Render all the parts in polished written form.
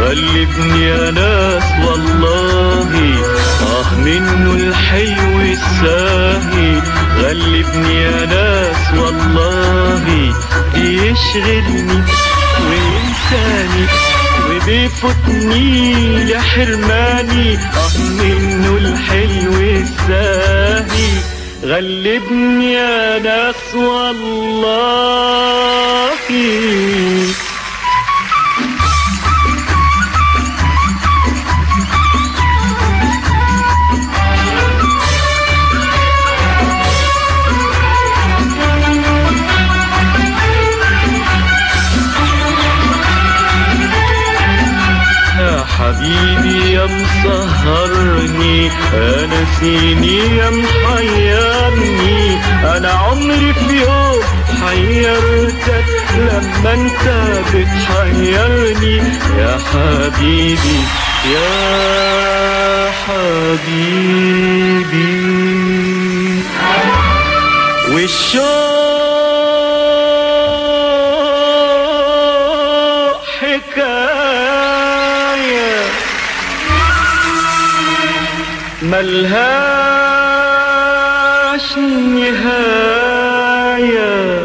غلبني يا ناس والله، منه الحلو الساهي. غلبني يا ناس والله، بيشغلني وينساني وبيفوتني لحرماني، منه الحلو الساهي. غلبني يا ناس والله. حبيبي يا مسهرني، انا سيني يا محيرني، انا عمري في يوم حيرتك لما انت بتحيرني يا حبيبي يا حبيبي. والشوق حكاية ملهاش نهاية،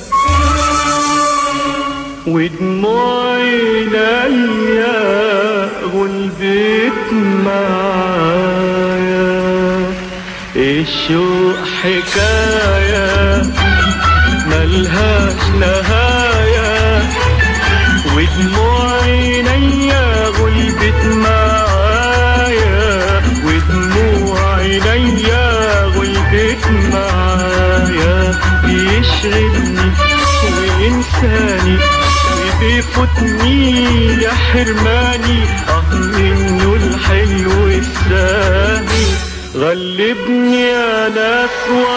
ودموع عينيا غلبت معايا. الشوق حكاية ملهاش نهاية، ودموع عينيا غلبت معايا، ودموع عينيا غلبت معايا. بيشغلني وينساني وبيفوتني لحرماني، منه الحلو الساهي. غلبني يا ناس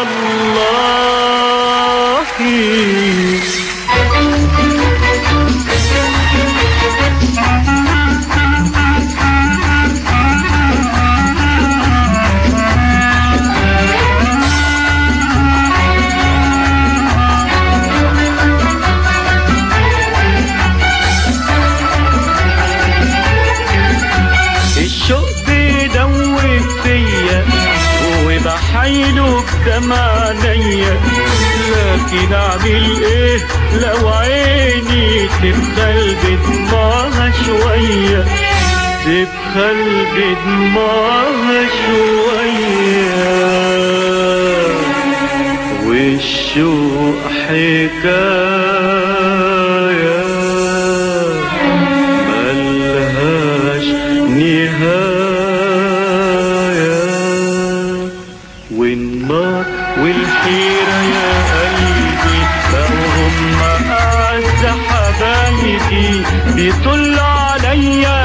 والله. الشوق بيدوب فيا وبحايله بدمع عينيا، لكن اعمل ايه لو عيني تبخل بدمعها شوية، تبخل بدمعها شوية. والشوق حكاية ملهاش نهاية، والنار والحيرة يا قلبي بقوا هم أعز حبايبي. بيطلوا عليا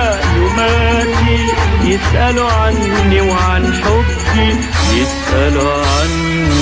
يوماتي يسألوا عني وعن حبي، يسألوا عني